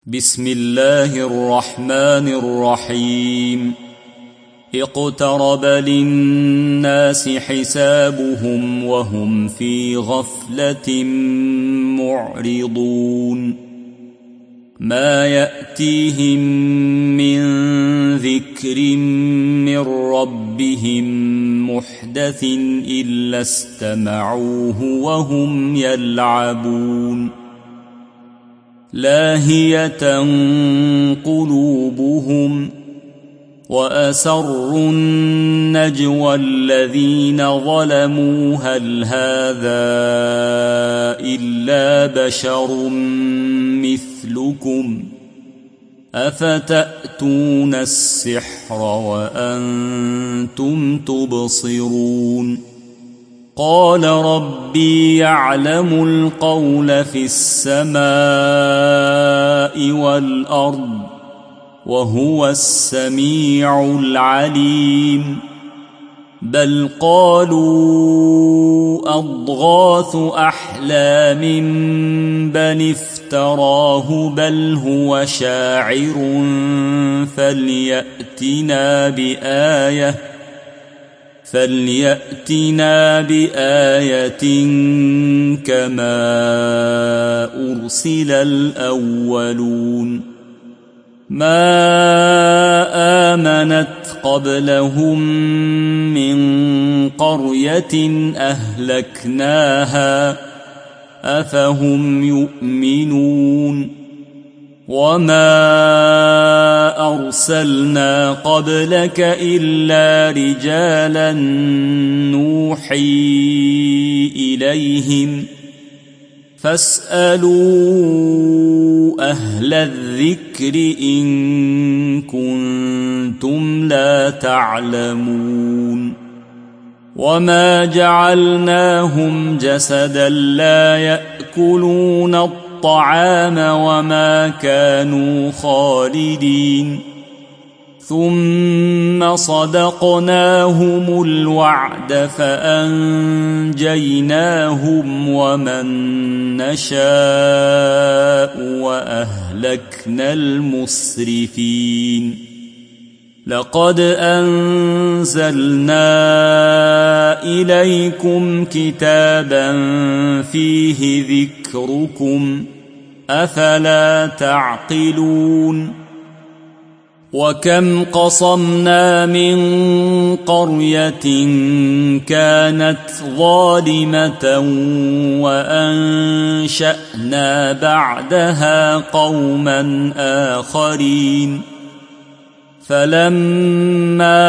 بسم الله الرحمن الرحيم. اقترب للناس حسابهم وهم في غفلة معرضون. ما يأتيهم من ذكر من ربهم محدث إلا استمعوه وهم يلعبون. لاهية قلوبهم وأسروا النجوى الذين ظلموا هل هذا إلا بشر مثلكم أفتأتون السحر وأنتم تبصرون. قال ربي يعلم القول في السماء والأرض وهو السميع العليم. بل قالوا أضغاث أحلام بل افتراه بل هو شاعر فليأتنا بآية كما أرسل الأولون. ما آمنت قبلهم من قرية أهلكناها أفهم يؤمنون. وما أرسلنا قبلك إلا رجالا نوحي إليهم فاسألوا أهل الذكر إن كنتم لا تعلمون. وما جعلناهم جسدا لا يأكلون الطعام وما كانوا خالدين. ثم صدقناهم الوعد فأنجيناهم ومن نشاء وأهلكنا المسرفين. لقد أنزلنا إليكم كتابا فيه ذكركم أفلا تعقلون. وكم قصمنا من قرية كانت ظالمة وأنشأنا بعدها قوما آخرين. فلما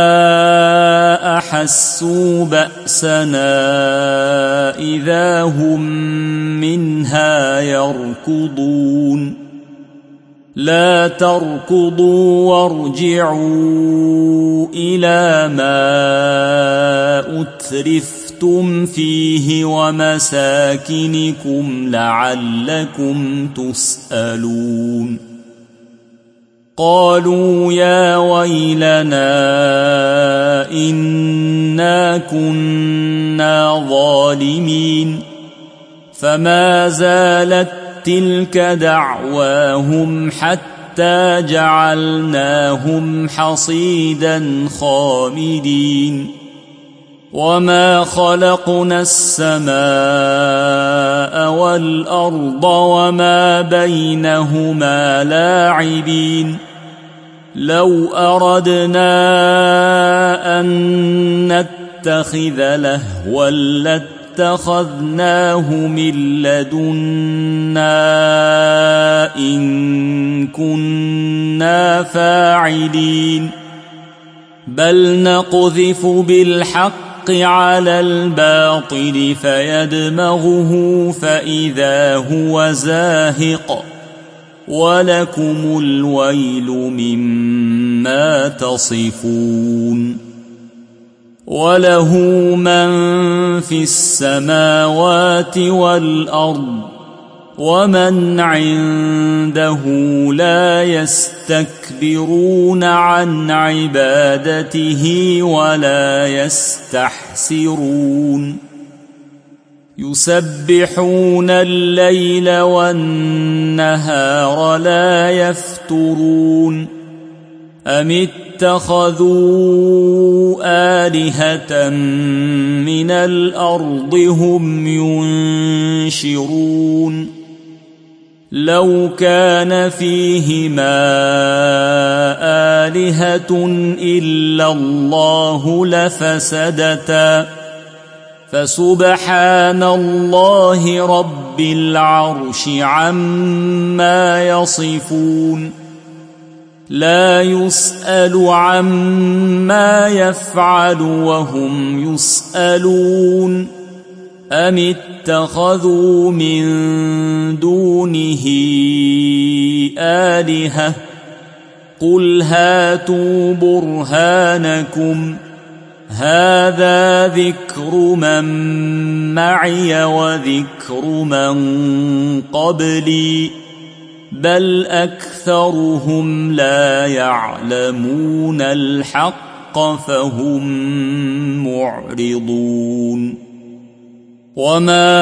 أحسوا بأسنا إذا هم منها يركضون. لا تركضوا وارجعوا إلى ما أترفتم فيه ومساكنكم لعلكم تسألون. قالوا يا ويلنا إنا كنا ظالمين. فما زالت تلك دعواهم حتى جعلناهم حصيدا خامدين. وما خلقنا السماء والأرض وما بينهما لاعبين. لو أردنا أن نتخذ لهوا لاتخذناه من لدنا إن كنا فاعلين. بل نقذف بالحق على الباطل فيدمغه فإذا هو زاهق ولكم الويل مما تصفون. وله من في السماوات والأرض ومن عنده لا يستكبرون عن عبادته ولا يستحسرون. يسبحون الليل والنهار لا يفترون أم اتخذوا آلهة من الأرض هم ينشرون لو كان فيهما آلهة إلا الله لفسدتا فسبحان الله رب العرش عما يصفون لا يسأل عما يفعل وهم يسألون أم اتخذوا من دونه آلهة قل هاتوا برهانكم هذا ذكر من معي وذكر من قبلي بل أكثرهم لا يعلمون الحق فهم معرضون وما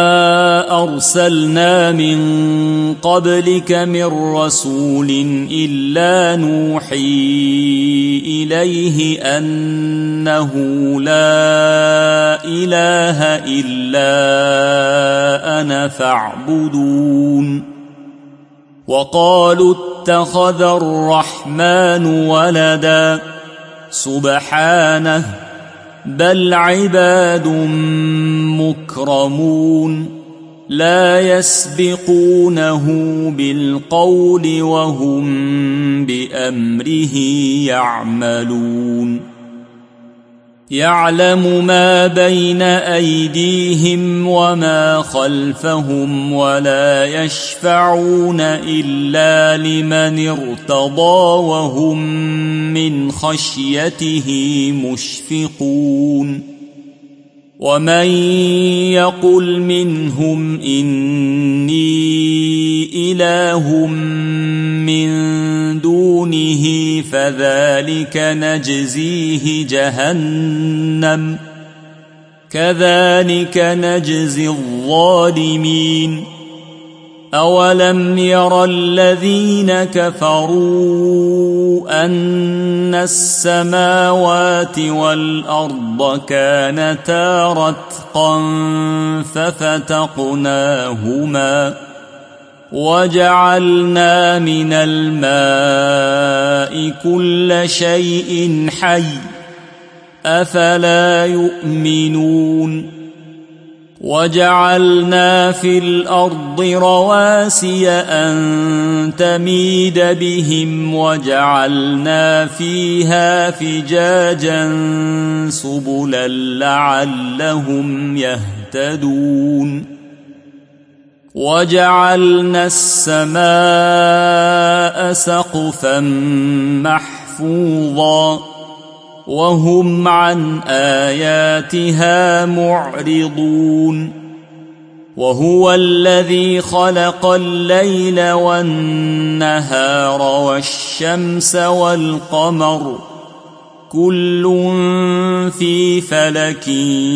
أرسلنا من قبلك من رسول إلا نوحي إليه أنه لا إله إلا أنا فاعبدون وقالوا اتخذ الرحمن ولدا سبحانه بل عباد مكرمون لا يسبقونه بالقول وهم بأمره يعملون يعلم ما بين أيديهم وما خلفهم ولا يشفعون إلا لمن ارتضى وهم من خشيته مشفقون ومن يقل منهم إني إله من دونه فذلك نجزيه جهنم كذلك نجزي الظالمين أولم ير الذين كفروا أن السماوات والأرض كانتا رتقا ففتقناهما وجعلنا من الماء كل شيء حي أفلا يؤمنون وجعلنا في الأرض رواسي أن تميد بهم وجعلنا فيها فجاجا سبلا لعلهم يهتدون وجعلنا السماء سقفا محفوظا وهم عن آياتها معرضون وهو الذي خلق الليل والنهار والشمس والقمر كل في فلك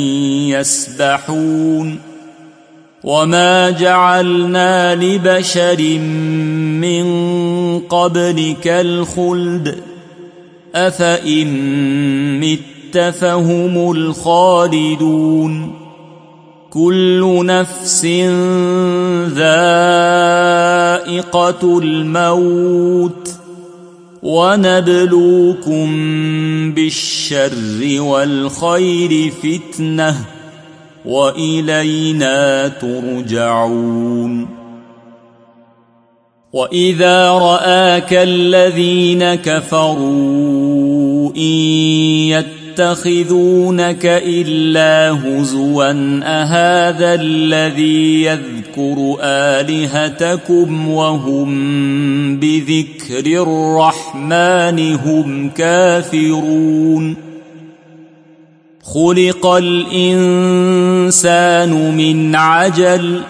يسبحون وما جعلنا لبشر من قبلك الخلد أفإن مت فهم الخالدون كل نفس ذائقة الموت ونبلوكم بالشر والخير فتنة وإلينا ترجعون وإذا رآك الذين كفروا إن يتخذونك إلا هزوا أهذا الذي يذكر آلهتكم وهم بذكر الرحمن هم كافرون خلق الإنسان من عجل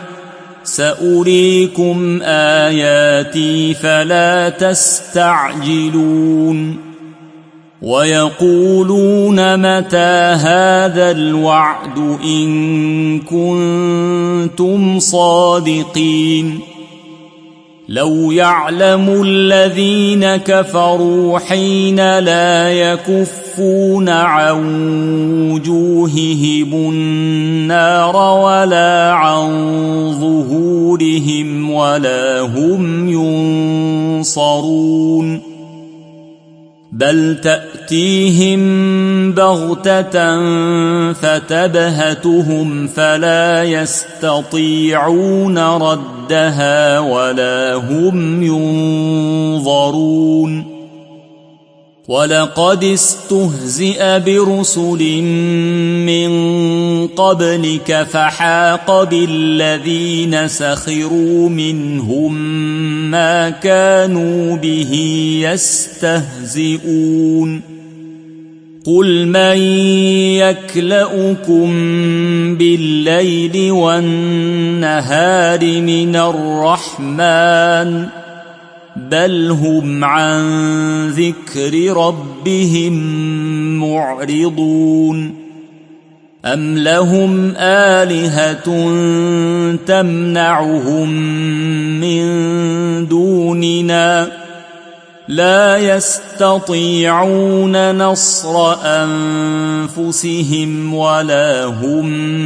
سأريكم آياتي فلا تستعجلون ويقولون متى هذا الوعد إن كنتم صادقين لو يعلم الذين كفروا حين لا يكفون عن وجوههم النار ولا عن ظهورهم ولا هم ينصرون بل تأتيهم بغتة فتبهتهم فلا يستطيعون ردها ولا هم ينظرون ولقد استهزئ برسل من قبلك فحاق بالذين سخروا منهم ما كانوا به يستهزئون قل من يكلؤكم بالليل والنهار من الرحمن بل هم عن ذكر ربهم معرضون أم لهم آلهة تمنعهم من دوننا لا يستطيعون نصر أنفسهم ولا هم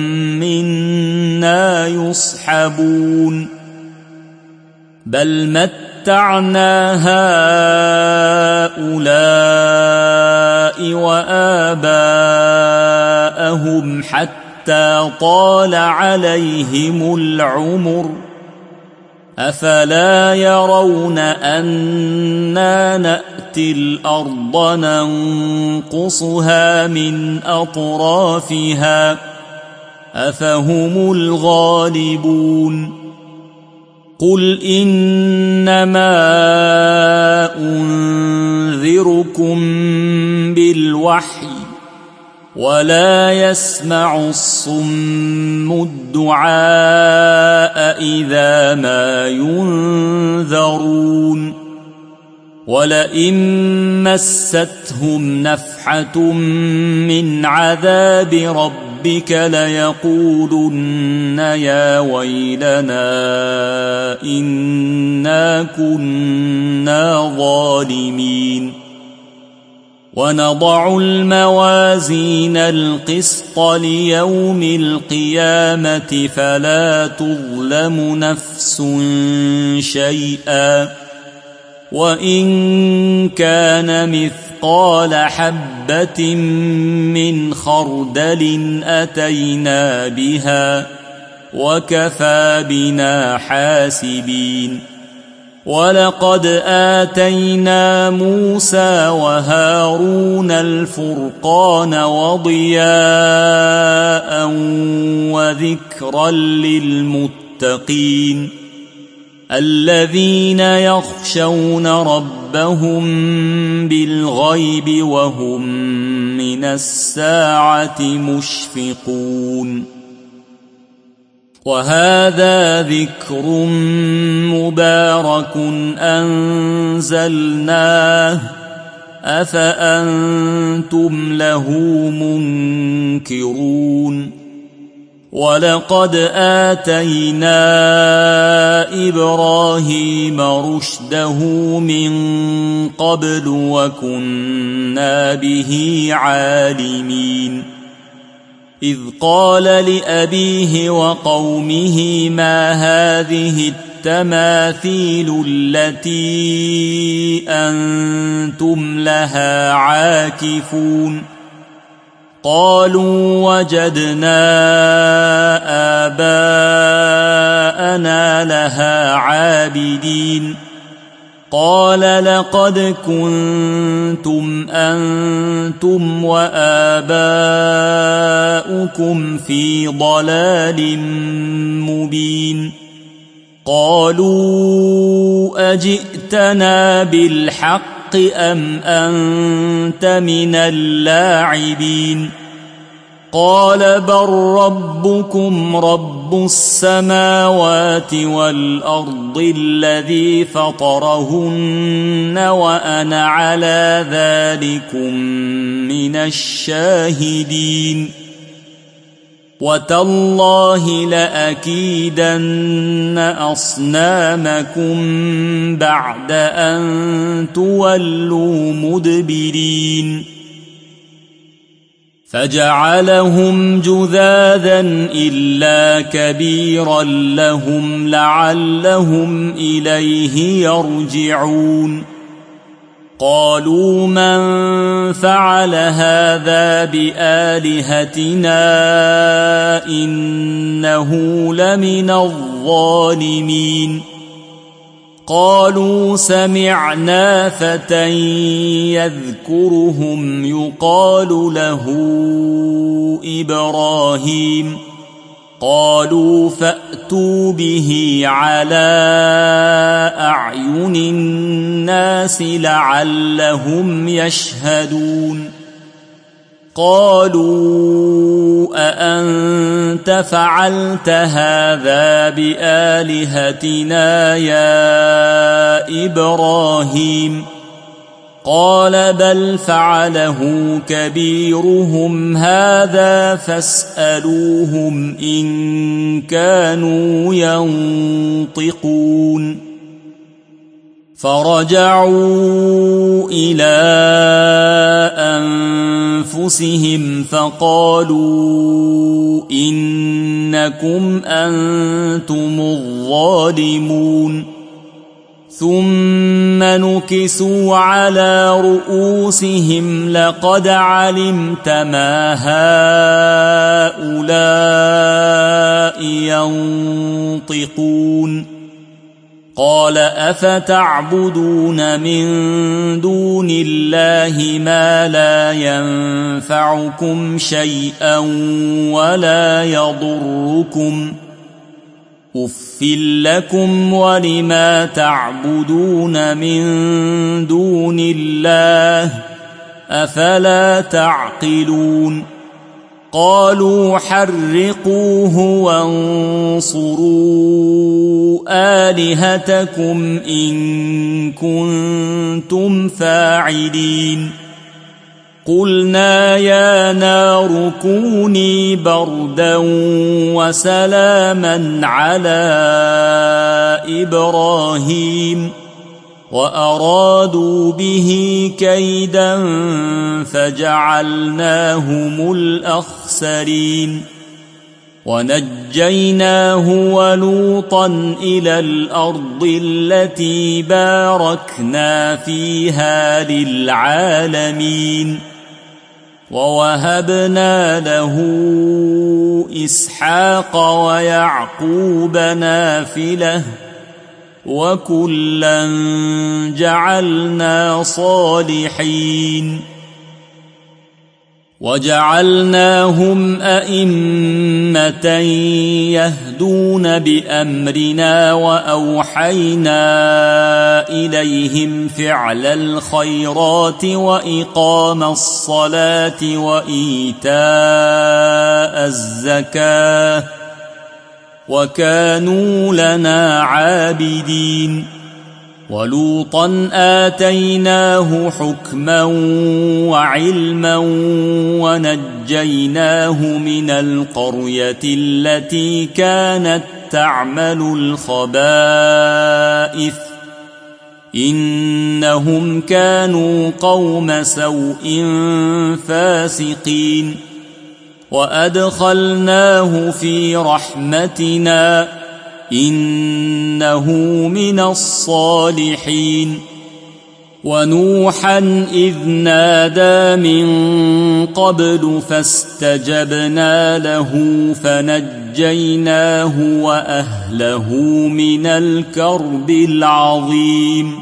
منا يصحبون بل متعنا هؤلاء وآباءهم حتى طال عليهم العمر أفلا يرون أنا نأتي الأرض ننقصها من أطرافها أفهم الغالبون قل إنما أنذركم بالوحي ولا يسمع الصم الدعاء إذا ما ينذرون ولئن مستهم نفحة من عذاب ربك ليقولن يا ويلنا إنا كنا ظالمين ونضع الموازين القسط ليوم القيامة فلا تظلم نفس شيئا وإن كان مثقال حبة من خردل أتينا بها وكفى بنا حاسبين ولقد آتينا موسى وهارون الفرقان وضياء وذكرا للمتقين الذين يخشون ربهم بالغيب وهم من الساعة مشفقون وهذا ذكر مبارك أنزلناه أفأنتم له منكرون ولقد آتينا إبراهيم رشده من قبل وكنا به عالمين إذ قال لأبيه وقومه ما هذه التماثيل التي أنتم لها عاكفون قالوا وجدنا آباءنا لها عابدين قال لقد كنتم أنتم وآباؤكم في ضلال مبين قالوا أجئتنا بالحق أم أنت من اللاعبين قال بل ربكم رب السماوات والأرض الذي فطرهن وأنا على ذلكم من الشاهدين وتالله لأكيدن أصنامكم بعد أن تولوا مدبرين فجعلهم جذاذا إلا كبيرا لهم لعلهم إليه يرجعون قالوا من فعل هذا بآلهتنا إنه لمن الظالمين قالوا سمعنا فتى يذكرهم يقال له إبراهيم قالوا فأتوا به على أعين الناس لعلهم يشهدون قالوا أأنت فعلت هذا بآلهتنا يا إبراهيم قال بل فعله كبيرهم هذا فاسألوهم إن كانوا ينطقون فرجعوا إلى أنفسهم فقالوا إنكم أنتم الظالمون ثم نكسوا على رؤوسهم لقد علمت ما هؤلاء ينطقون قال أفتعبدون من دون الله ما لا ينفعكم شيئا ولا يضركم أف لكم ولما تعبدون من دون الله أفلا تعقلون قالوا حرقوه وانصروا آلهتكم إن كنتم فاعلين قلنا يا نار كوني بردا وسلاما على إبراهيم وأرادوا به كيدا فجعلناهم الأخسرين ونجيناه ولوطا إلى الأرض التي باركنا فيها للعالمين ووهبنا له إسحاق ويعقوب نافلة وكلا جعلنا صالحين وجعلناهم أئمة يهدون بأمرنا وأوحينا إليهم فعل الخيرات وإقام الصلاة وإيتاء الزكاة وكانوا لنا عابدين ولوطا آتيناه حكما وعلما ونجيناه من القرية التي كانت تعمل الخبائث إنهم كانوا قوم سوء فاسقين وأدخلناه في رحمتنا إنه من الصالحين ونوحا إذ نادى من قبل فاستجبنا له فنجيناه وأهله من الكرب العظيم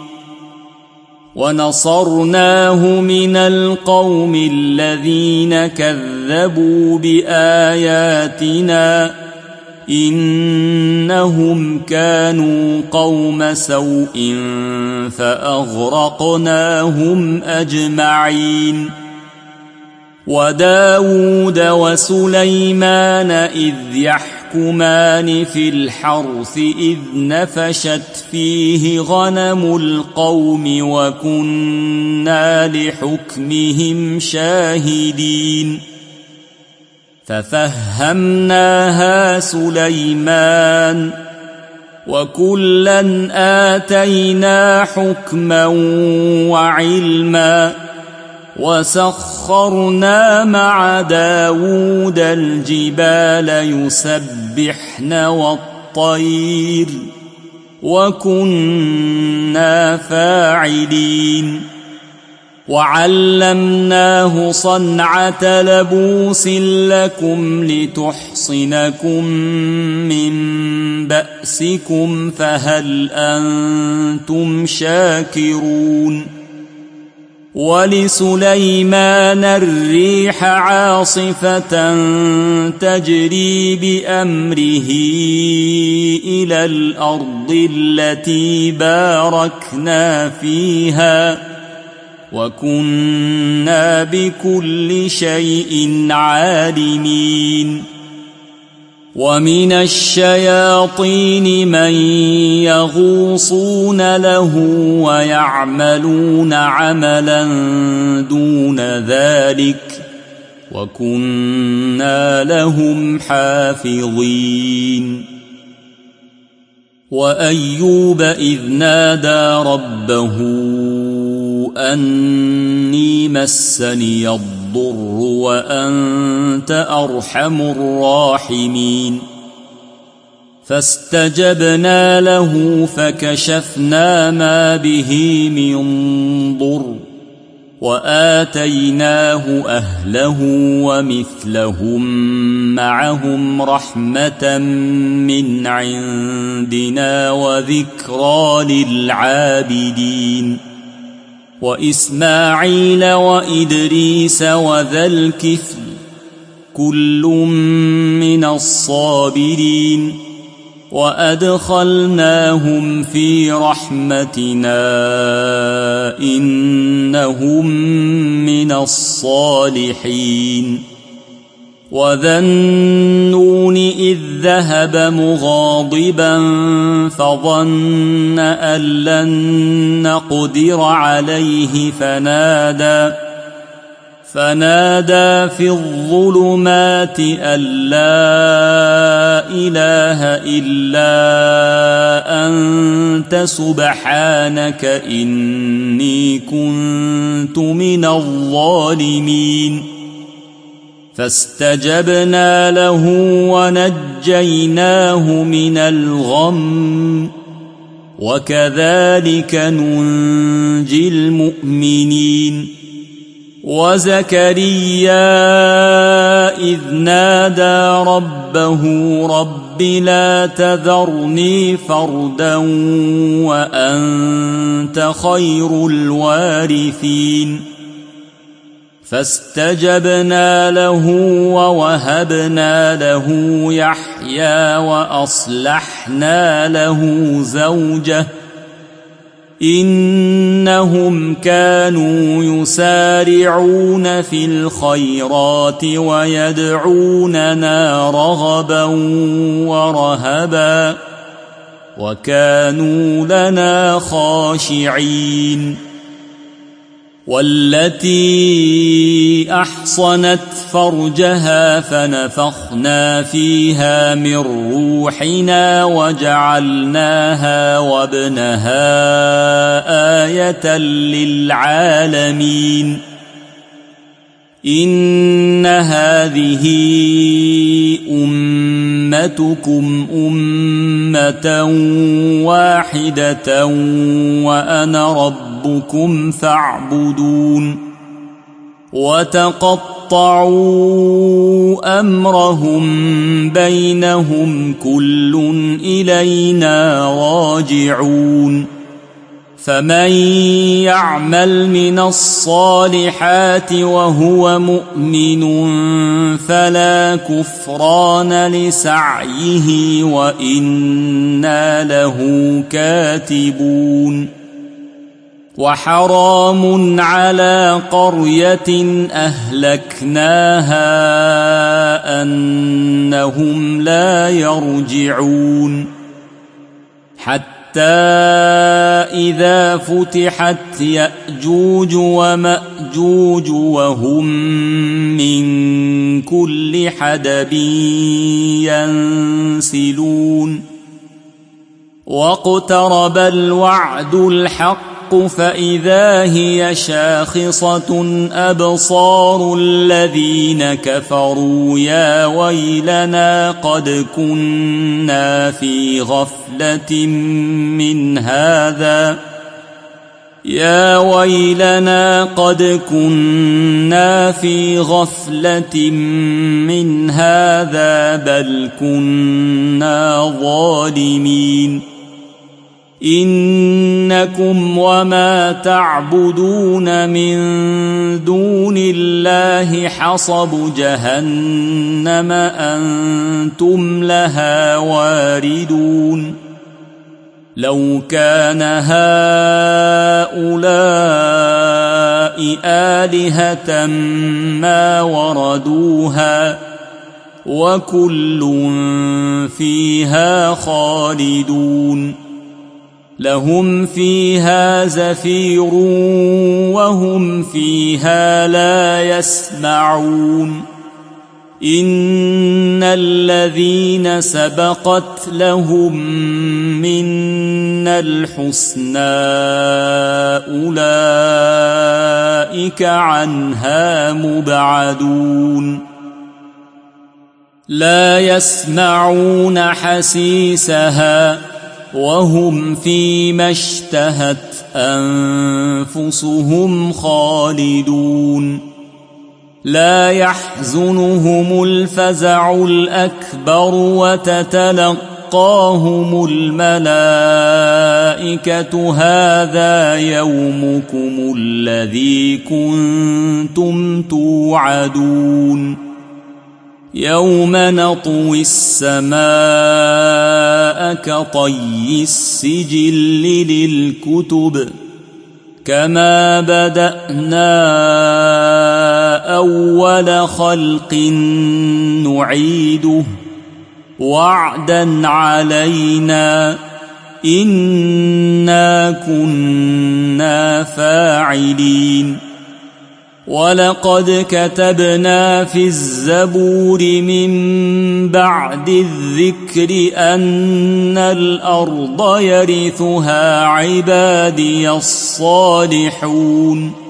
ونصرناه من القوم الذين كذبوا بآياتنا إنهم كانوا قوم سوء فأغرقناهم أجمعين وداود وسليمان إذ يحكمان في الحرث إذ نفشت فيه غنم القوم وكنا لحكمهم شاهدين ففهمناها سليمان وكلا آتينا حكما وعلما وسخرنا مع داود الجبال يسبحن والطير وكنا فاعلين وعلمناه صنعة لبوس لكم لتحصنكم من بأسكم فهل أنتم شاكرون ولسليمان الريح عاصفة تجري بأمره إلى الأرض التي باركنا فيها وكنا بكل شيء عالمين ومن الشياطين من يغوصون له ويعملون عملا دون ذلك وكنا لهم حافظين وأيوب إذ نادى ربه أني مسني الضر وأنت أرحم الراحمين فاستجبنا له فكشفنا ما به من ضر وآتيناه أهله ومثلهم معهم رحمة من عندنا وذكرى للعابدين وإسماعيل وإدريس وذا الكفل كل من الصابرين وأدخلناهم في رحمتنا إنهم من الصالحين وذا النون إذ ذهب مغاضبا فظن أن لن نقدر عليه فنادى في الظلمات أن لا إله إلا أنت سبحانك إني كنت من الظالمين فاستجبنا له ونجيناه من الغم وكذلك ننجي المؤمنين وزكريا إذ نادى ربه رب لا تذرني فردا وأنت خير الوارثين فاستجبنا له ووهبنا له يحيى وأصلحنا له زوجه إنهم كانوا يسارعون في الخيرات ويدعوننا رغبا ورهبا وكانوا لنا خاشعين والتي أحصنت فرجها فنفخنا فيها من روحنا وجعلناها وابنها آية للعالمين إن هذه أمتكم أمة واحدة وأنا ربكم فاعبدون وتقطعوا أمرهم بينهم كل إلينا راجعون فمن يعمل من الصالحات وهو مؤمن فلا كفران لسعيه وإنا له كاتبون وحرام على قرية أهلكناها أنهم لا يرجعون حتى إذا فتحت يأجوج ومأجوج وهم من كل حدب ينسلون واقترب الوعد الحق فإذا هي شاخصة أبصار الذين كفروا يا ويلنا قد كنا في غفلة من هذا بل كنا ظالمين إنكم وما تعبدون من دون الله حصب جهنم أنتم لها واردون لو كان هؤلاء آلهة ما وردوها وكل فيها خالدون لهم فيها زفير وهم فيها لا يسمعون إن الذين سبقت لهم منا الحسنى أولئك عنها مبعدون لا يسمعون حسيسها وهم فيما اشتهت أنفسهم خالدون لا يحزنهم الفزع الأكبر وتتلقاهم الملائكة هذا يومكم الذي كنتم توعدون يوم نطوي السماء كطي السجل للكتب كما بدأنا أول خلق نعيده وعدا علينا إنا كنا فاعلين ولقد كتبنا في الزبور من بعد الذكر أن الأرض يرثها عبادي الصالحون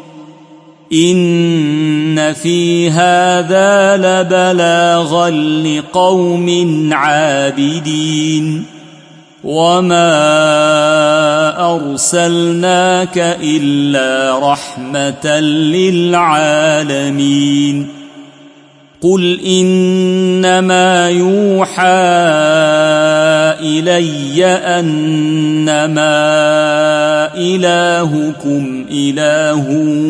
إن في هذا لبلاغا لقوم عابدين وما أرسلناك إلا رحمة للعالمين قل إنما يوحى إلي أنما إلهكم إله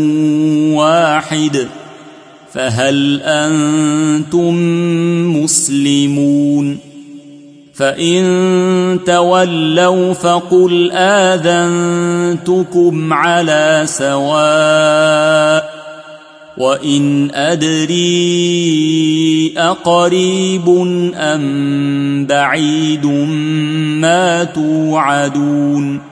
واحد فهل أنتم مسلمون فإن تولوا فقل آذنتكم على سواء وإن أدري أقريب أم بعيد ما توعدون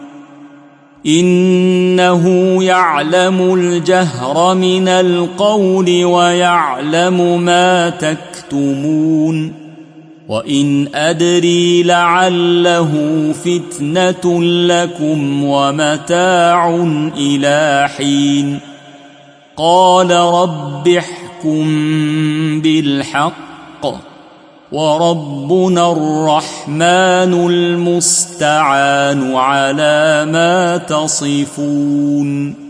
إنه يعلم الجهر من القول ويعلم ما تكتمون وإن أدري لعله فتنة لكم ومتاع إلى حين قال رب احكم بالحق وربنا الرحمن المستعان على ما تصفون